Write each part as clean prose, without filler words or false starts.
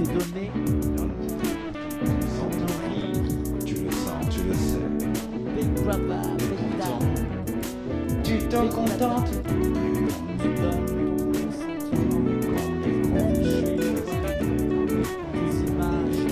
t'est donné, sans nourrir. Tu le sens, tu le sais. Big brother, big dad, Tu t'en contentes. tu donnes ton sentiment, des images,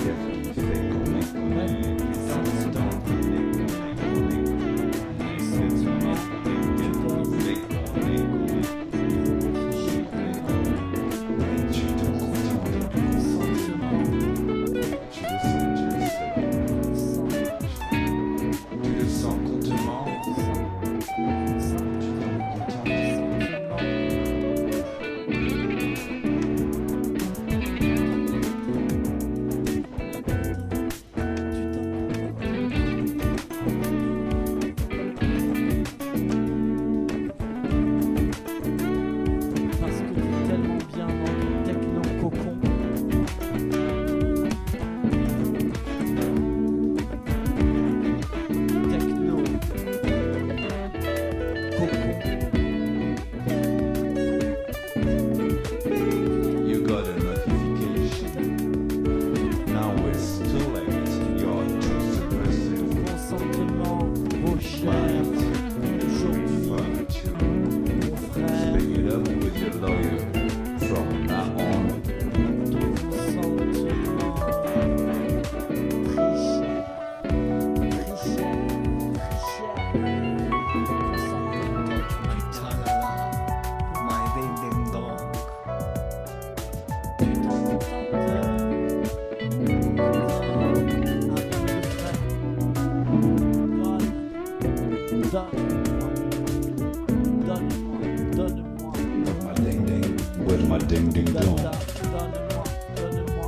donne-moi. Where's my ding ding dong? Donne-moi.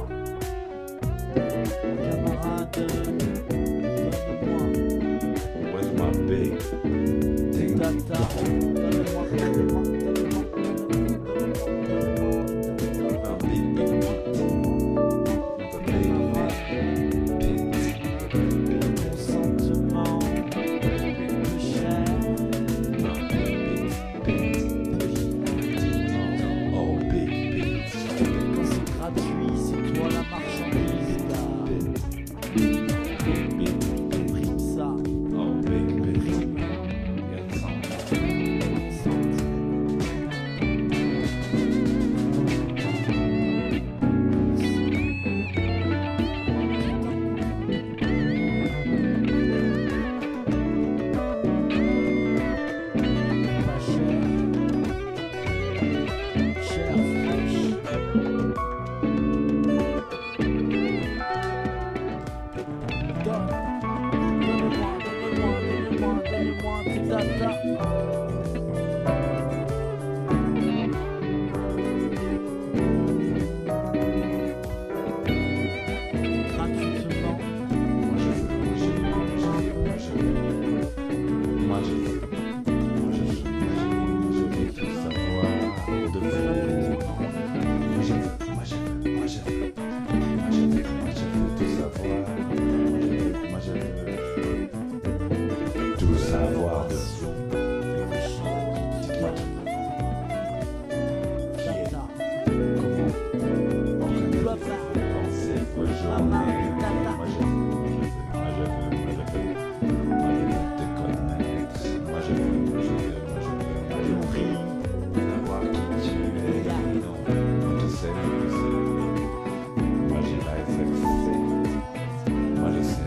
Camarade, donne-moi. Where's my big ding Data, dong? donne-moi. My big pit. Consentement, peu cher. Oh, big pit. Quand c'est gratuit, c'est toi la marchandise. Prime ça. Oh, big pit. Prime. Get some. Pas cher. Cher, fraîche. Donne-moi tes data. Gratuitement. Moi je veux tout savoir de vous. Moi je veux tout savoir. Moi je veux tout savoir de vous. Dites-moi tout. Qui est là? Comment? Pensez vos journées. Moi je veux te connaître. Moi je veux savoir qui tu es. Non, je sais. Moi j'ai la SFC. Moi je sais.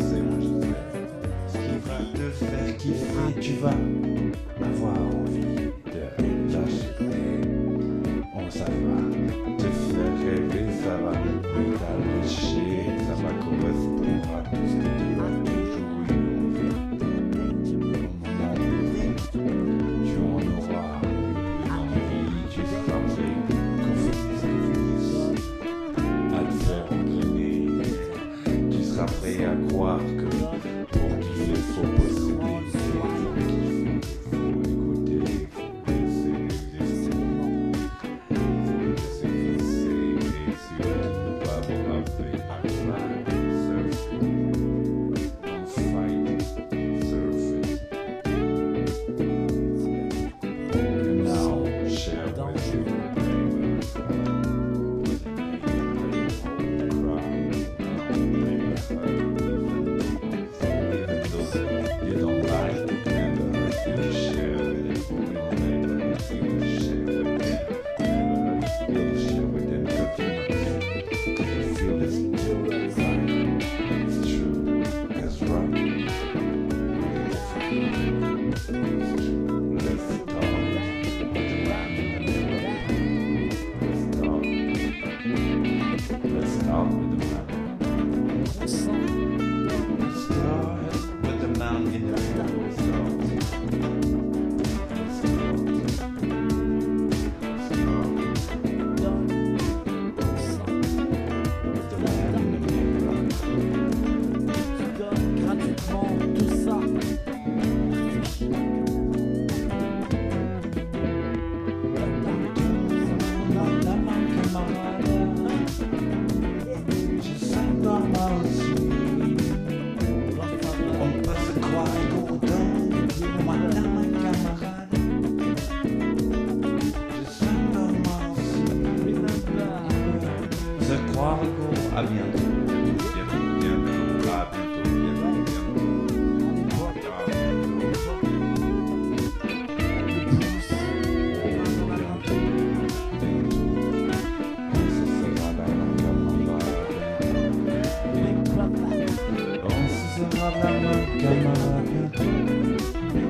Ce qui va te faire kiffer, tu vas avoir envie de lâcher. Oh, ça va te faire rêver, ça va t'allécher, ça va correspondre à tout ce que tu as toujours eu envie. Au moment donné, tu en auras une envie, tu seras prêt à te faire entraîner. Tu seras prêt à croire que pour qu'il il faut posséder, il faut écouter, il faut laisser et surtout pas braver à climb, surfing, don't fight, surfing. And now share with you. Let's start with the man. On sent Let's start with the man in the middle. Let's start. Let's start. Let's start donne, on sent with the man in the middle. tu donnes gratuitement tout ça. Je sais pas moi aussi. On peut se croire content, moi là ma camarade. Je sais pas moi aussi. Se croire go, à bientôt. Bientôt, bientôt, à bientôt, bientôt, bientôt. À bientôt. On se sera la même camarade bientôt.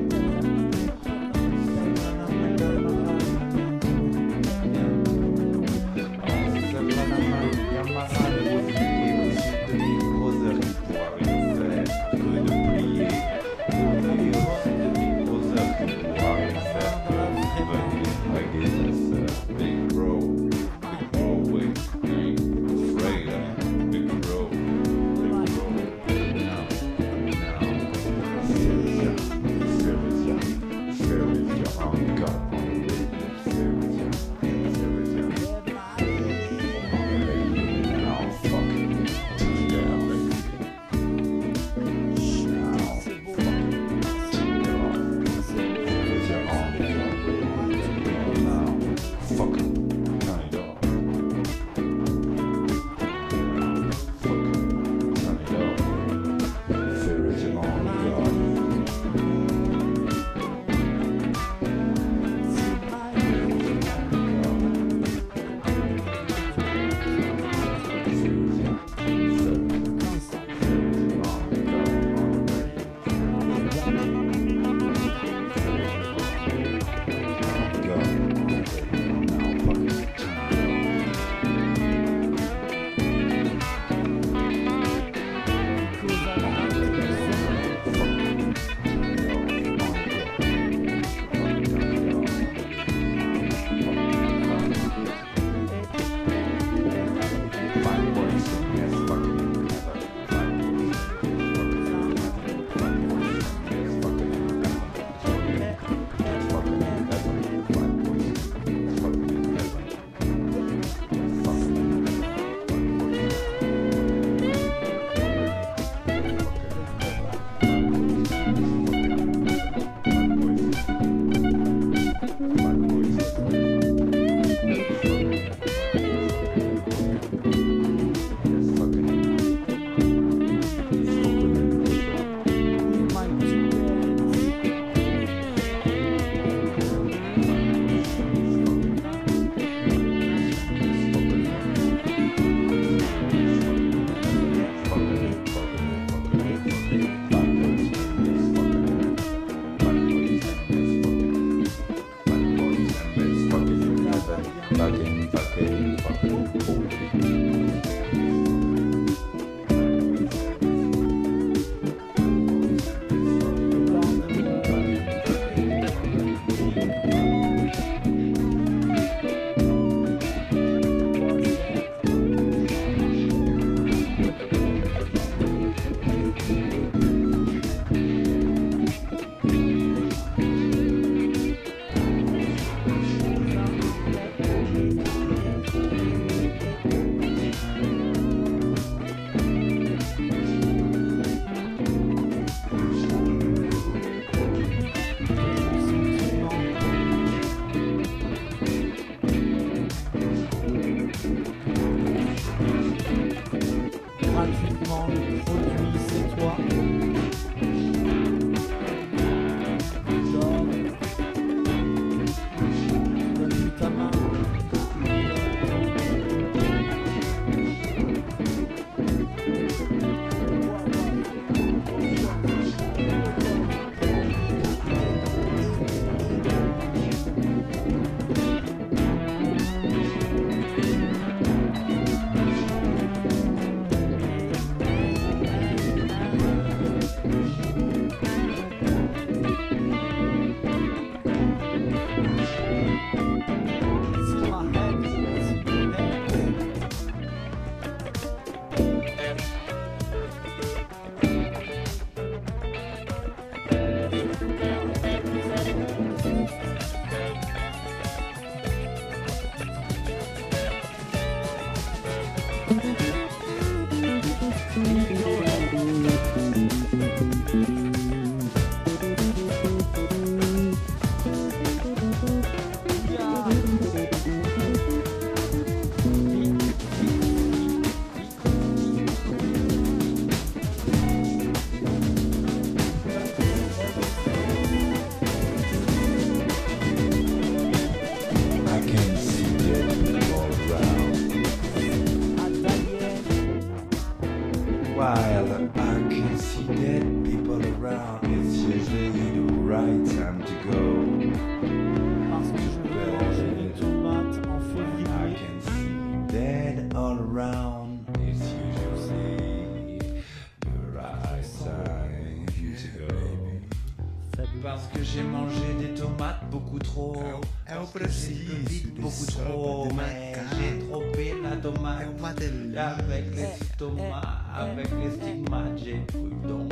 Parce que j'ai mangé des tomates beaucoup trop. Parce que j'ai bu vite beaucoup trop. Mais j'ai trompé la tomate avec l'estomac, avec les stigmates. J'ai prudent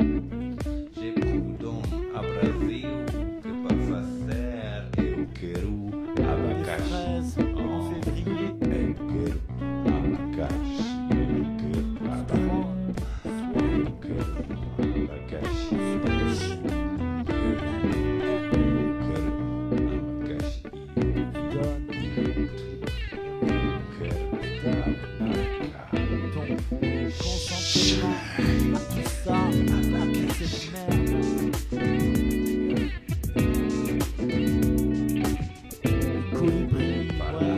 a Brasil que pas fazer. Eu quero Des abacaxi. fraises en février. Eu quero abacaxi. Eu quero abacaxi. Consentement à tout ça, à cette merde. Colibri, ouais,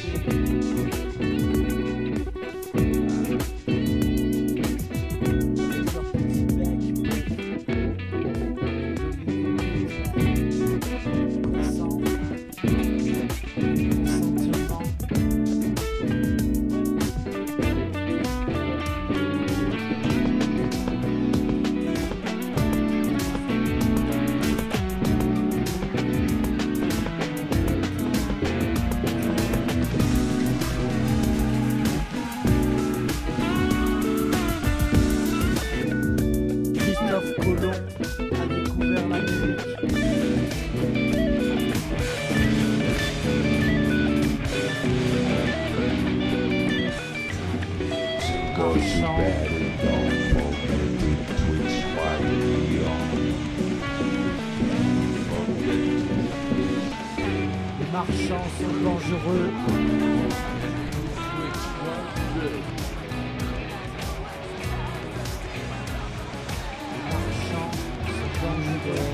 avec leur petit bec. Consentement. Christophe Colomb a découvert l'Amérique. Go to bed and don't forget to twitch while you're on. Les marchands sont dangereux. Les marchands sont dangereux.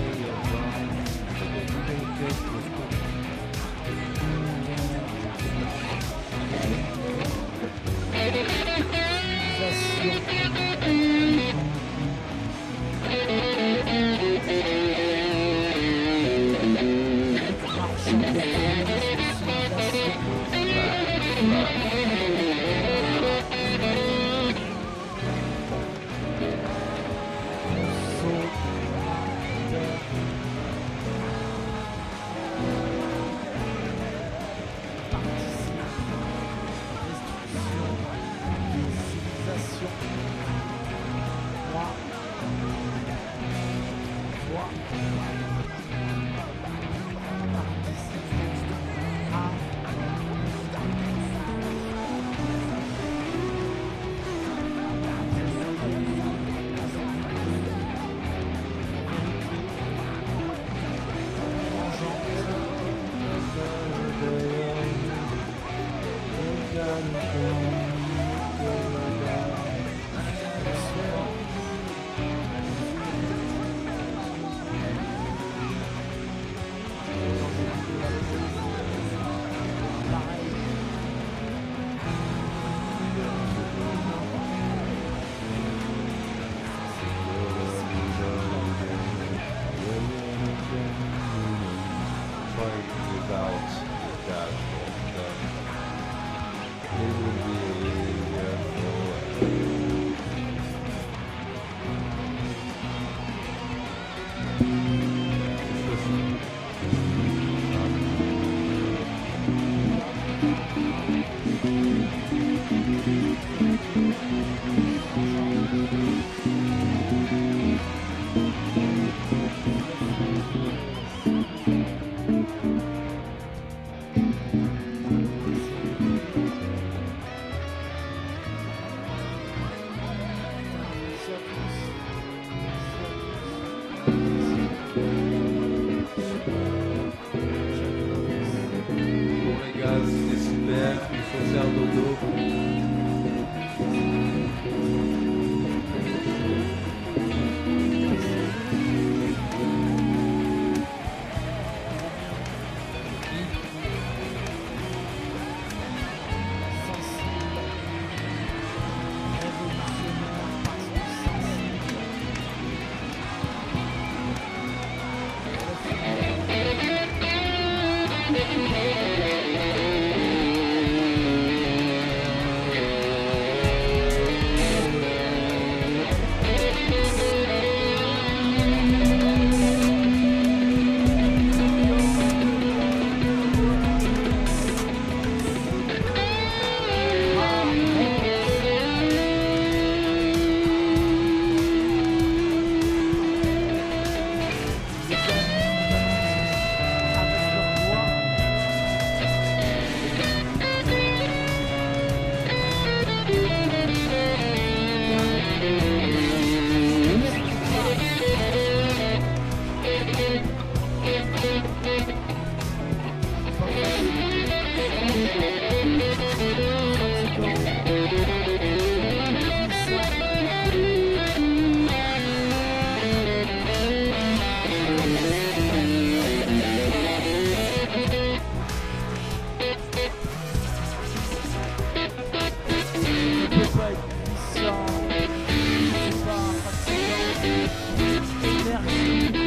doit être puissant. C'est pas fatigant. Énergie.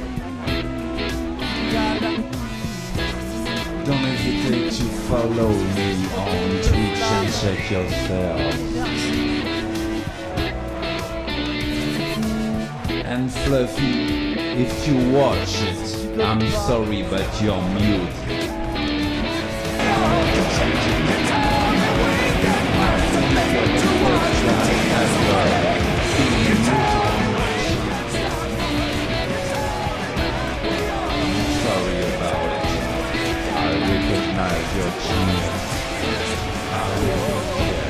Égal. Don't hesitate to follow me on Twitch and check yourself. And Fluffy, if you watch it, I'm sorry but you're mute. Sorry about it. I recognize your genius. I will care.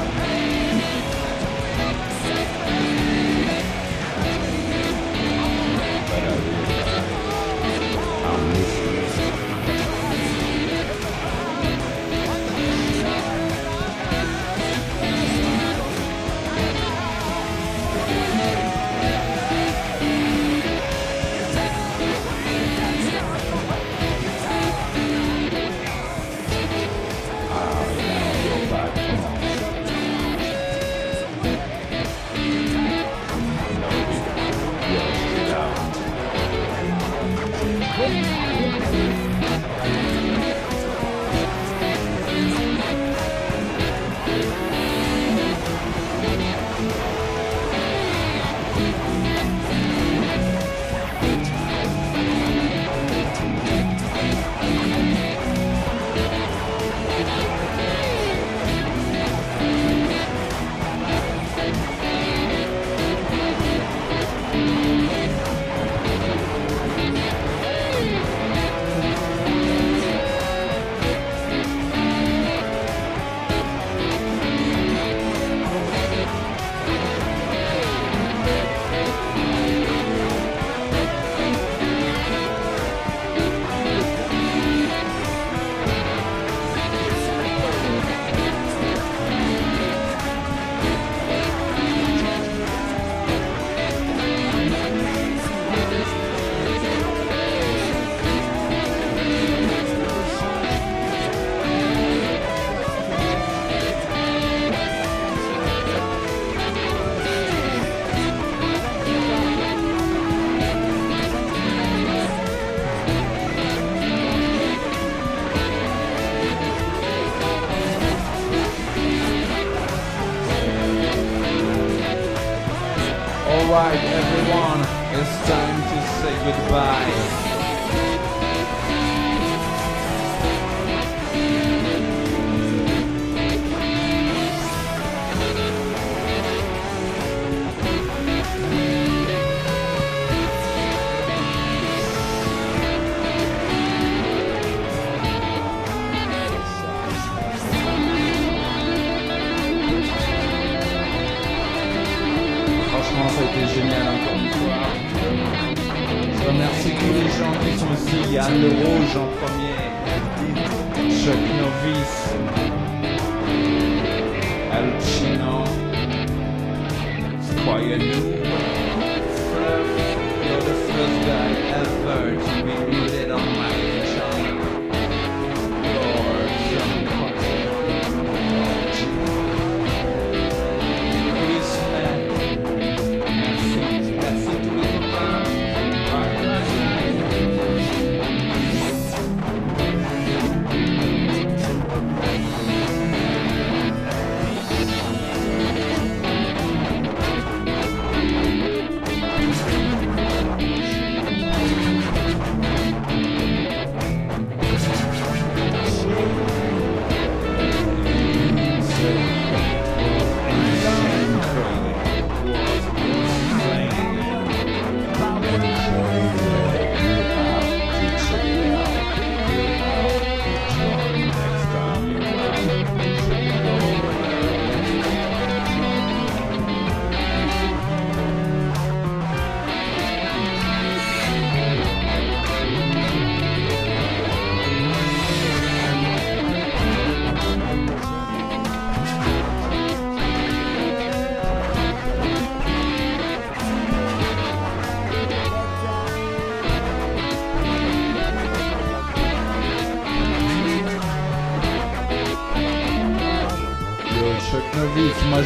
But I realize I'm listening. Alright everyone, it's time to say goodbye. Franchement, ça a été génial encore une fois. Je remercie tous les gens qui sont ici. Yann Le Rouge en premier, Chuck Novice, Al Chino, Quiet Noob, you're the first guy ever to be muted on my channel. You're some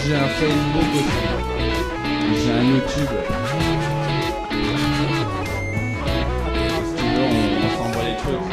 J'ai un Facebook aussi. J'ai un YouTube. Si tu veux, on s'envoie les trucs.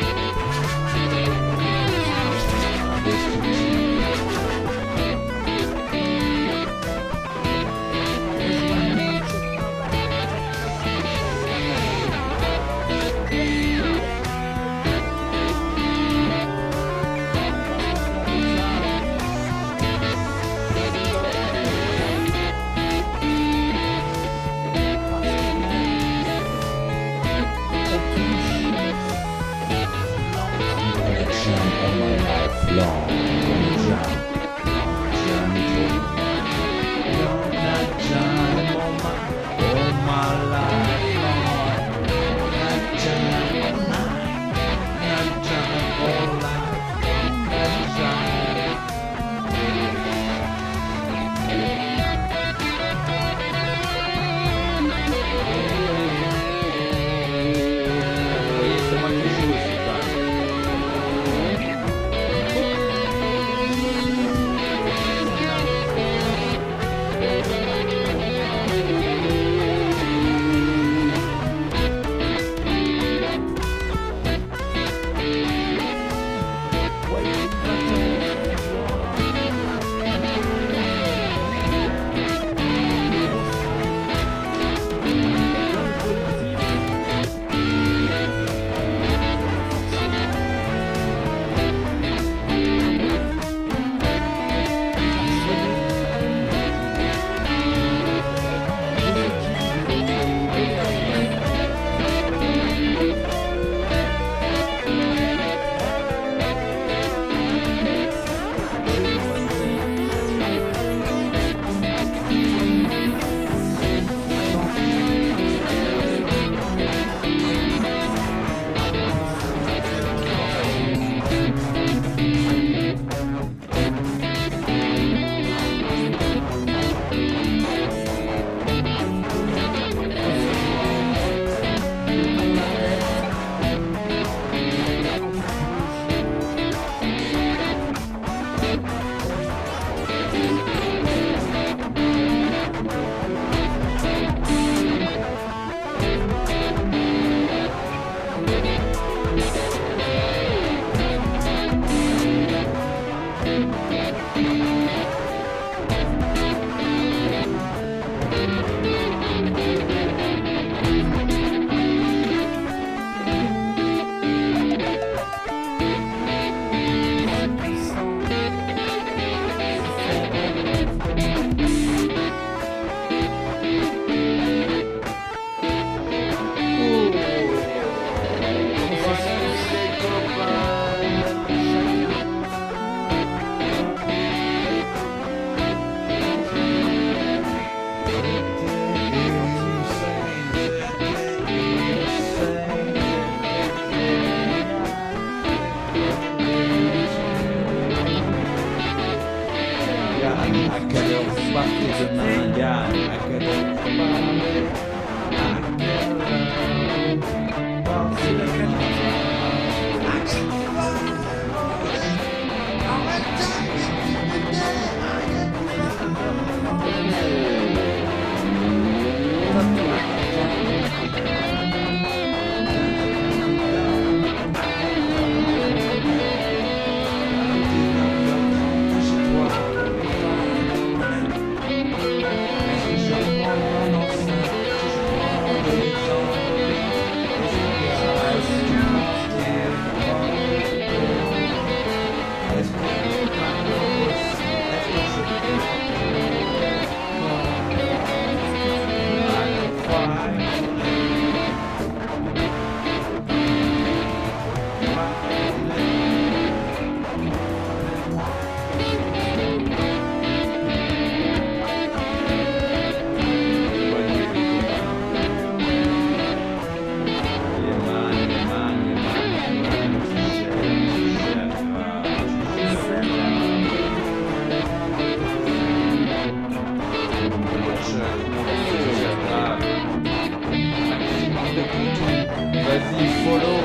Vas-y, follow.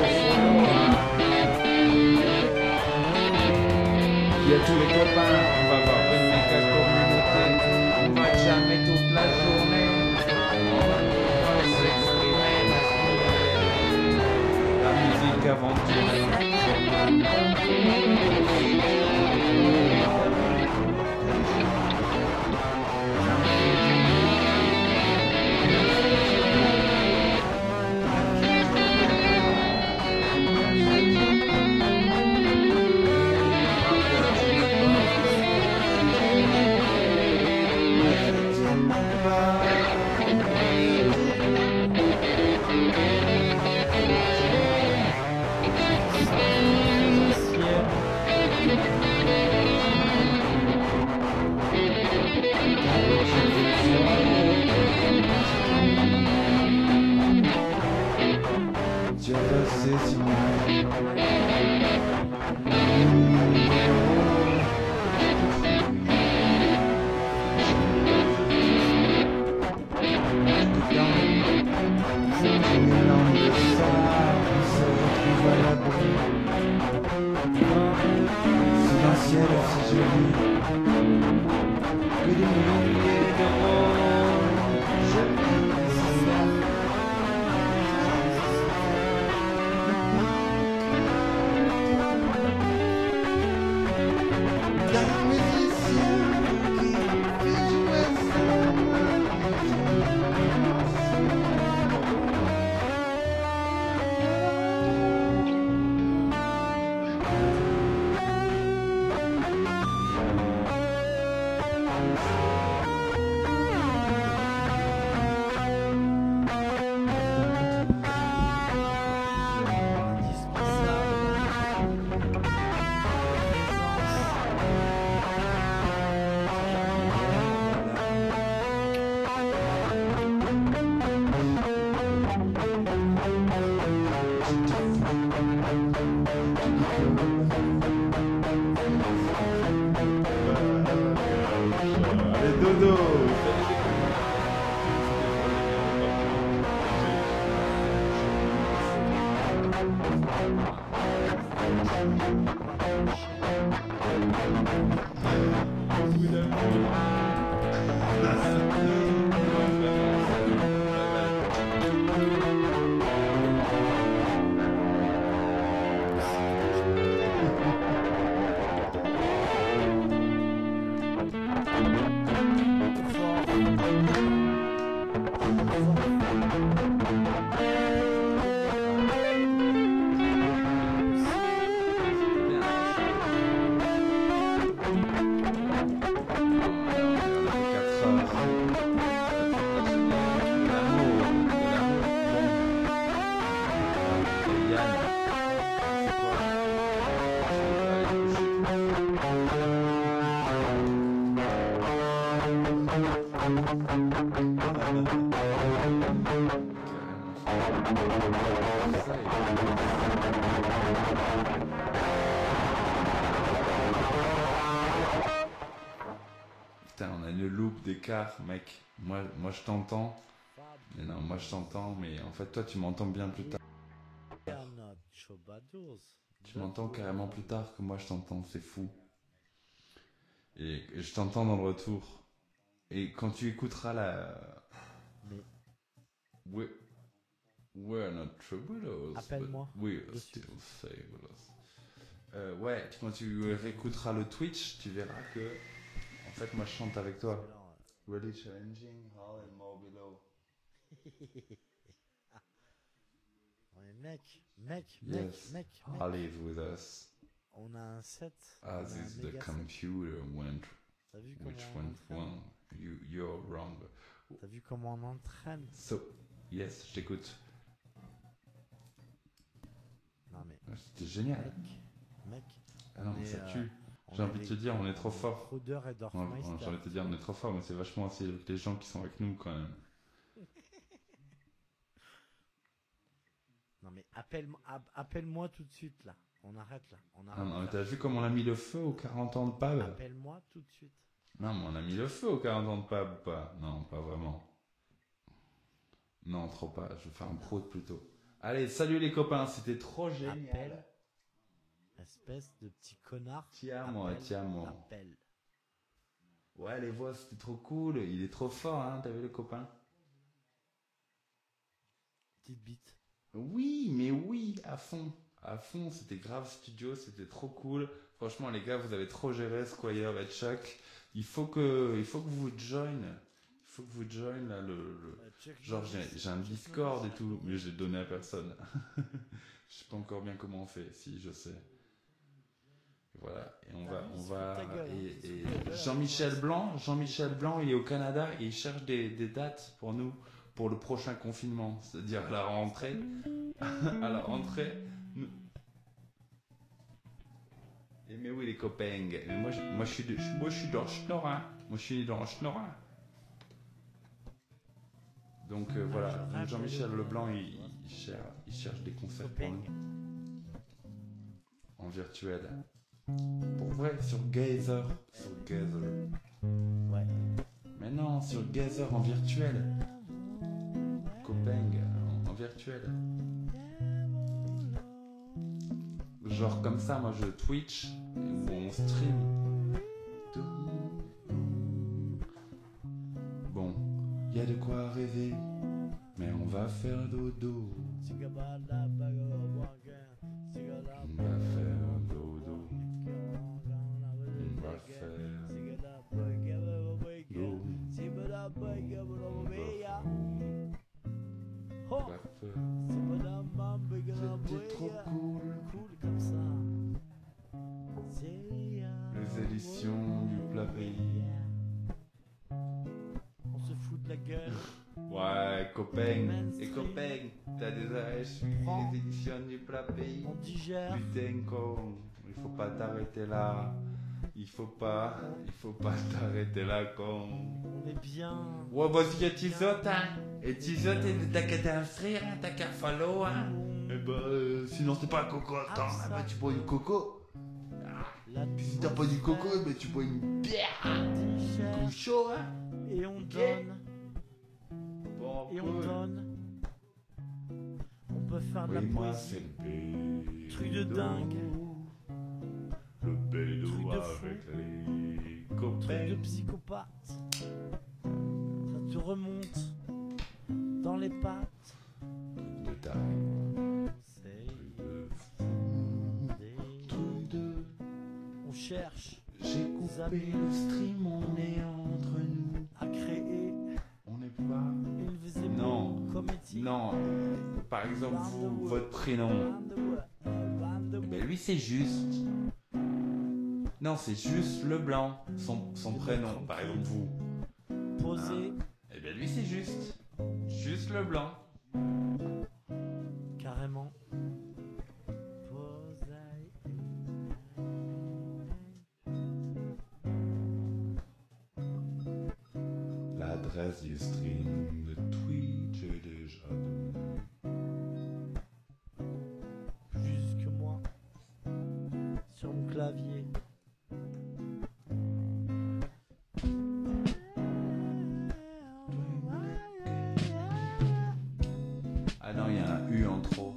Il y a tous les copains, on va voir une méga communauté. Allez, dodo. Putain, on a une loupe d'écart, mec. Moi je t'entends. Fab, Mais non, moi je t'entends, mais en fait, toi, tu m'entends bien plus tard. we are not troubadours. Tu m'entends carrément plus tard que moi je t'entends, c'est fou. Et je t'entends dans le retour. Et quand tu écouteras la... Mais We're not troubadours. Appelle-moi but we're de still suite. fabulous. Ouais, quand tu réécouteras le Twitch, tu verras que... En fait, moi je chante avec toi. Alors, Really challenging, hard and more below. ouais, mec, Yes, live with us. on a un set. As on a un is the méga set. computer went, T'as vu comment which on went entraîne wrong. You're wrong. T'as vu comment on entraîne? So, yes, je t'écoute. Non mais, C'était génial. mec, Ah non, on mais est, ça tue. on J'ai est envie de te dire, on est trop fort. Kruder et J'ai Dorfmeister. envie de te dire, on est trop fort, mais c'est vachement aussi les gens qui sont avec nous quand même. Non mais appelle-moi tout de suite là. On arrête là. On Ah arrête. non, de mais faire t'as vu comme on a mis le feu aux 40 ans de pub? Appelle-moi tout de suite. Non, mais on a mis le feu aux 40 ans de pub ou pas? Non, pas vraiment. Non, trop pas. Je vais faire un prout plutôt. Allez, salut les copains, c'était trop génial. Appelle. Espèce de petit connard. Tiens-moi, Appelle, tiens-moi. Appelle. Ouais, les voix, c'était trop cool. Il est trop fort, hein, t'as vu le copain? Petite bite. Oui, mais oui, à fond. À fond, c'était grave studio, c'était trop cool. Franchement, les gars, vous avez trop géré Squire et Chuck. Il faut que vous join. Il faut que vous join là genre j'ai un Discord et tout, mais j'ai donné à personne. Je sais pas encore bien comment on fait. Si, je sais. Voilà, et on va et Jean-Michel Blanc, il est au Canada et il cherche des dates pour nous pour le prochain confinement, c'est-à-dire à la rentrée. À la rentrée. Et mais oui les copains, mais moi je suis dans Schnorrin. Moi je suis dans Schnorrin. Donc voilà, donc Jean-Michel Leblanc il cherche des concerts pour nous en virtuel. Pour vrai, sur Gazer. Ouais. Mais non, sur Gazer en virtuel. Copain, en virtuel. Genre comme ça, moi je Twitch ou on stream. bon, y a de quoi rêver, mais on va faire dodo. On va faire dodo. On va faire dodo. C'était trop cool. Comme ça. Les éditions du plat pays. On se fout de la gueule. Ouais, copain. Et copain, t'as déjà suivi les éditions du plat pays? On digère. Putain, con. Il faut pas t'arrêter là. Il faut pas t'arrêter là, con. On est bien. Ouais, vas-y, Tizote, hein. Et Tizote, t'as qu'à t'inscrire, hein, t'as qu'à follow, hein. Et sinon c'est pas un coco, attends, Ah, ça. tu bois du coco. La Puis si t'as pas du coco, tu bois une bière. digère. Coup chaud, hein. Et on donne. Bon, Et on cool. donne. On peut faire de la Oui, moi c'est poésie. le bédo. Truc de dingue. Le bédo Truc de avec fou. les Truc copains. de psychopathe. Ça te remonte dans les pattes. Truc de taré. C'est Truc de des... truc de... On cherche J'ai coupé le stream, on est entre nous. à créer On n'est pas... une Non. comédie. Non, par exemple, vous, votre prénom. Ben lui c'est juste. Non, c'est juste Leblanc, son prénom, par exemple vous. Poser Et ben lui c'est juste. Juste Leblanc. carrément. Poser. L'adresse du stream de Twitch est déjà donnée. Plus que moi. Sur mon clavier. Ah non, il y a un U en trop.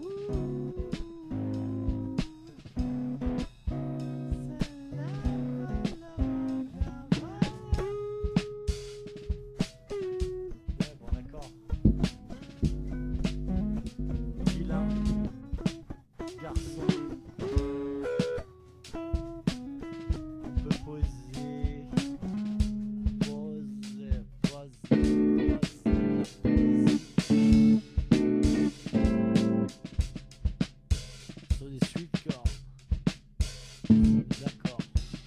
Ouais, bon, d'accord. Vilain. Garçon. On peut poser. Poser. Sur des sweet corps. D'accord.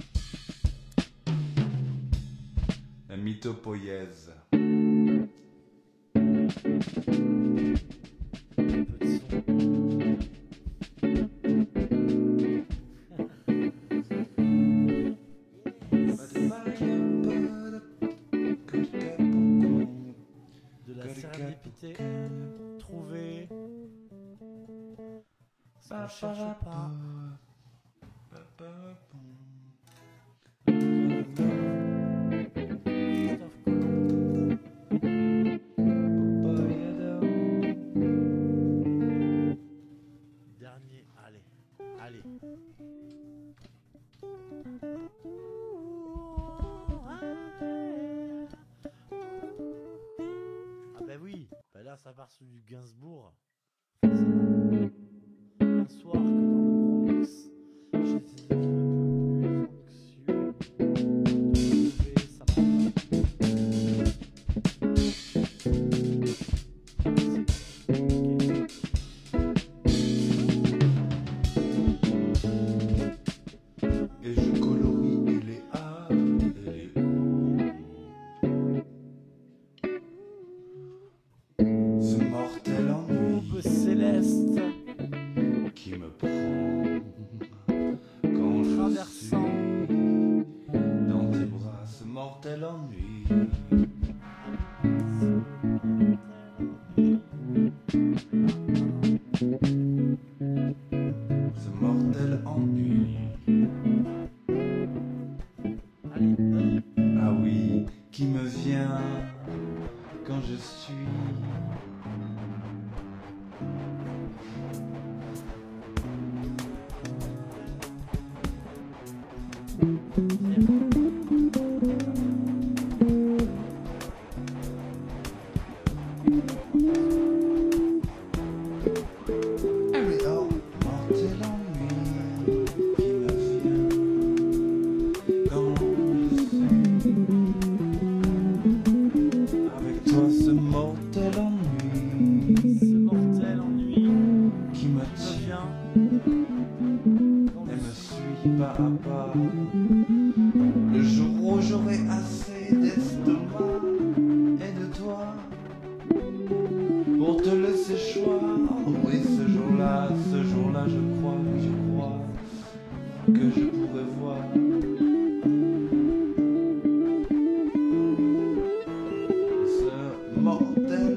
La mythopoïèse. Un peu de son. De la sérendipité. Trouver. Ce qu'on cherche pas. Christophe Colomb. Dernier, allez, allez. Ah bah oui, bah là ça part sur du Gainsbourg. Forcément. Un soir que dans le Bronx, j'étais un peu plus anxieux. De trouver sa Et je colorie et les A et les O. Ce mortel ennui Aube céleste qui me prend quand je traversant suis dans tes bras. Ce mortel ennui. Ce mortel ennui. Allez, vas-y. Ah oui, qui me vient quand je suis.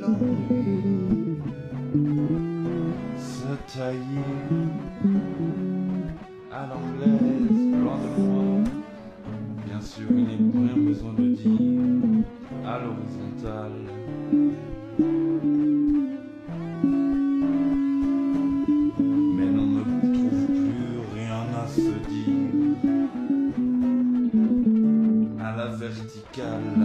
l'ennui se tailler à l'anglaise, loin de moi. Bien sûr, il n'est rien besoin de dire à l'horizontale. Mais l'on ne trouve plus rien à se dire à la verticale.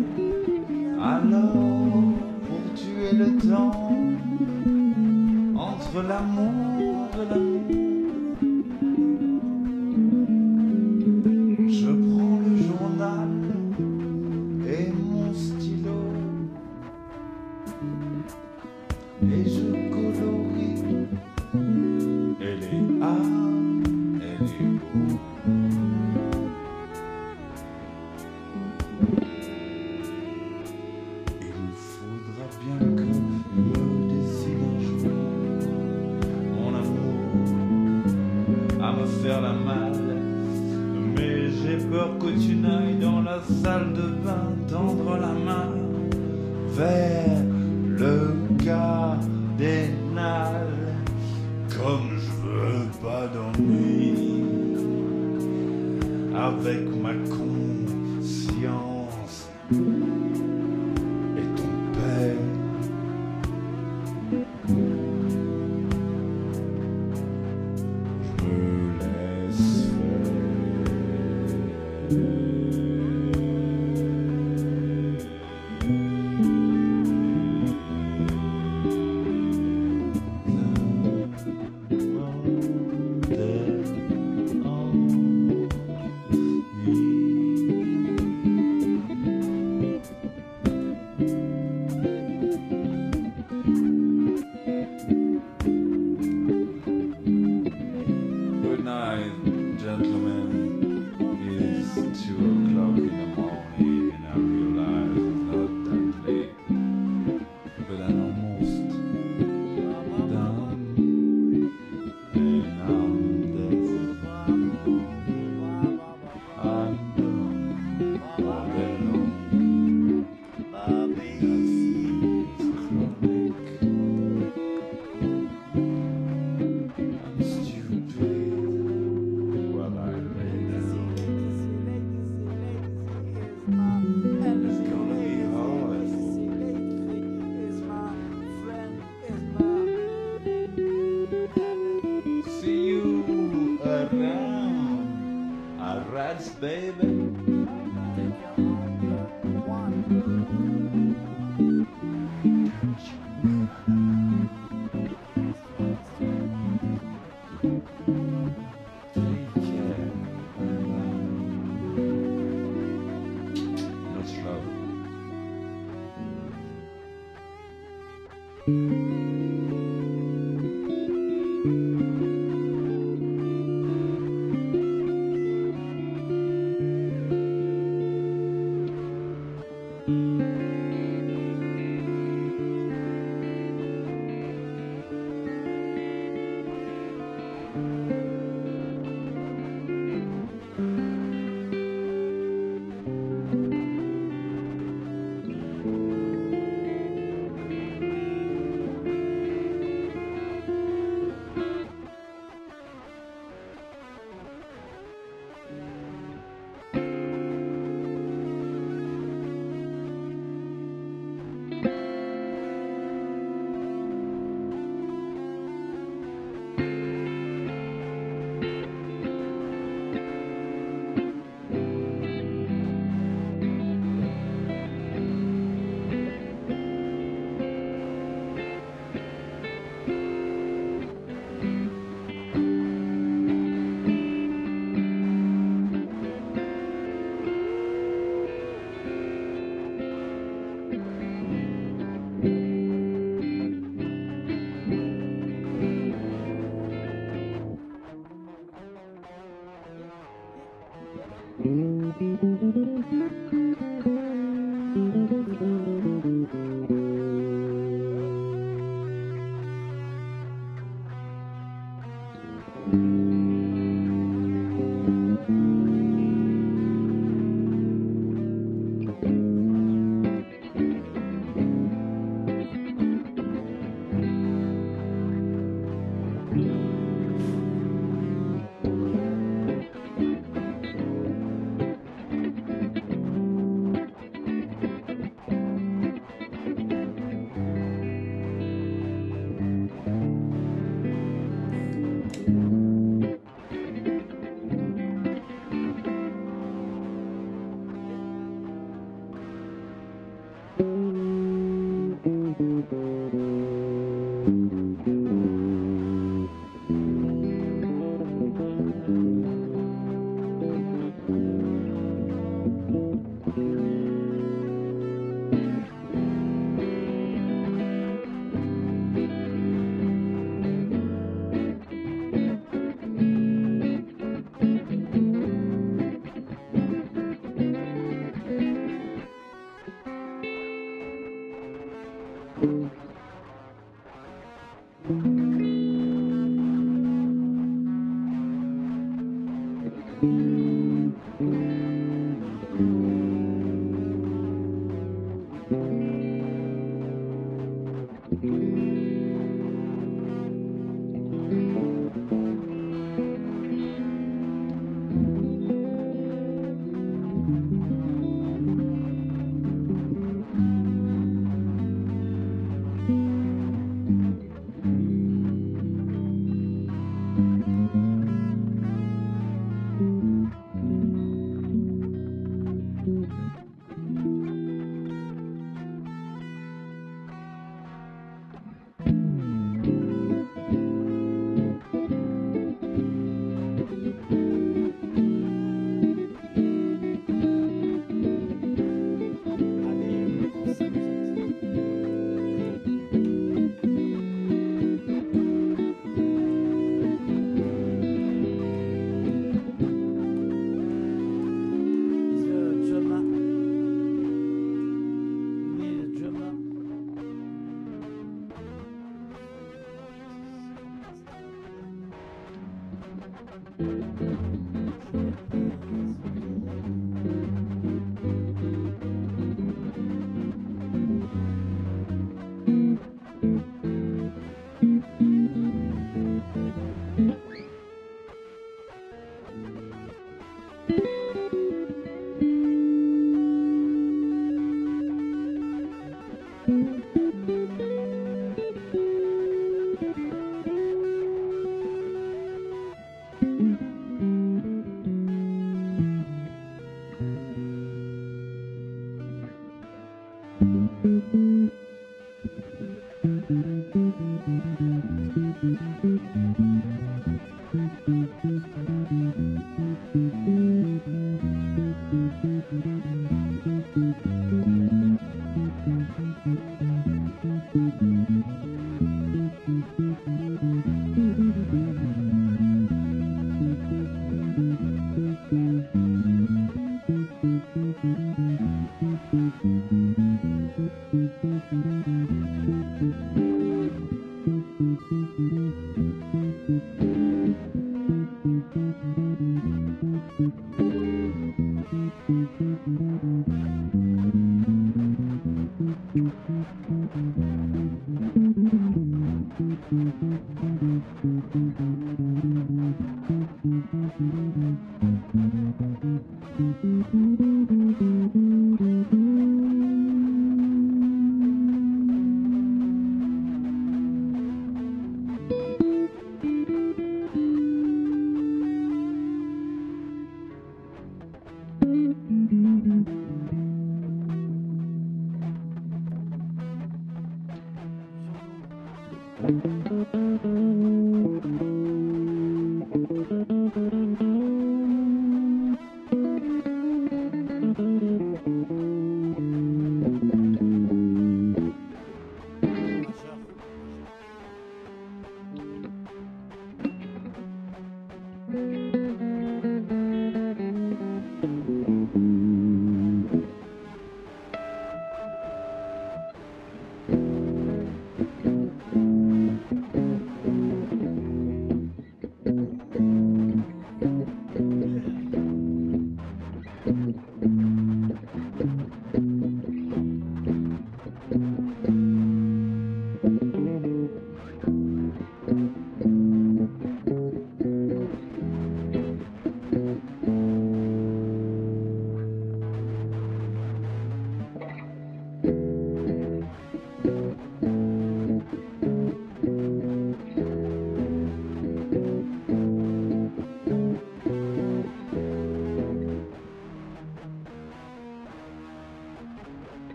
Alors, pour tuer le temps entre l'amour et l'amour, je prends le journal et mon stylo et je colorie. Elle est âme, elle est beau. Il faudra bien que je me décide un jour, mon amour, à me faire la malle. Mais j'ai peur que tu n'ailles dans la salle de bain tendre la main vers le cardinal. Comme je veux pas d'ennui avec ma conscience et ton père. Je me laisse Good night, gentlemen. It's 2 o'clock in the morning and I realize it's not that late, but I'm almost done and I'm dead. I'm done all day long. It's chronic. I'm stupid while I lay down. It's gonna be hard. See you around, rats, baby. Take care. Much love. Allez, on s'amuse. The drama. We need a drama.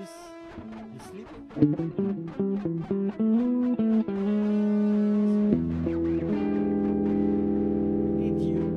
Chris, you sleep? We need you.